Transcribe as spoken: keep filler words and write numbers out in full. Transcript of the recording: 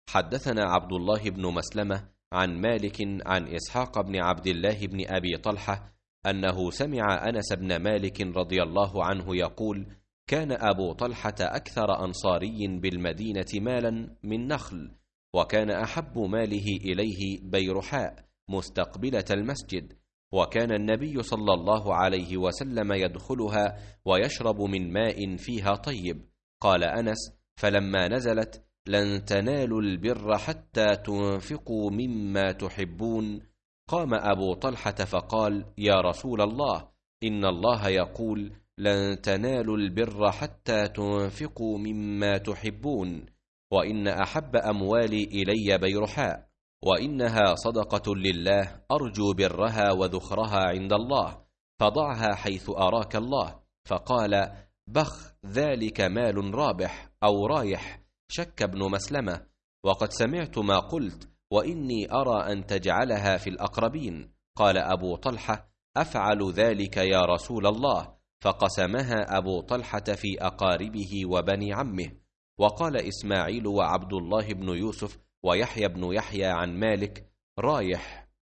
حدثنا عبد الله بن مسلمة عن مالك عن إسحاق بن عبد الله بن أبي طلحة أنه سمع أنس بن مالك رضي الله عنه يقول: كان أبو طلحة أكثر أنصاري بالمدينة مالا من نخل، وكان أحب ماله إليه بيرحاء مستقبلة المسجد، وكان النبي صلى الله عليه وسلم يدخلها ويشرب من ماء فيها طيب. قال أنس: فلما نزلت: لن تنالوا البر حتى تنفقوا مما تحبون، قام أبو طلحة فقال: يا رسول الله، إن الله يقول: لن تنالوا البر حتى تنفقوا مما تحبون، وإن أحب أموالي إلي بيرحاء، وإنها صدقة لله أرجو برها وذخرها عند الله، فضعها حيث أراك الله. فقال: بخ، ذلك مال رابح أو رايح. شك ابن مسلمة: وقد سمعت ما قلت، وإني أرى أن تجعلها في الأقربين. قال أبو طلحة: أفعل ذلك يا رسول الله. فقسمها أبو طلحة في أقاربه وبني عمه. وقال إسماعيل وعبد الله بن يوسف ويحيى بن يحيى عن مالك: رايح.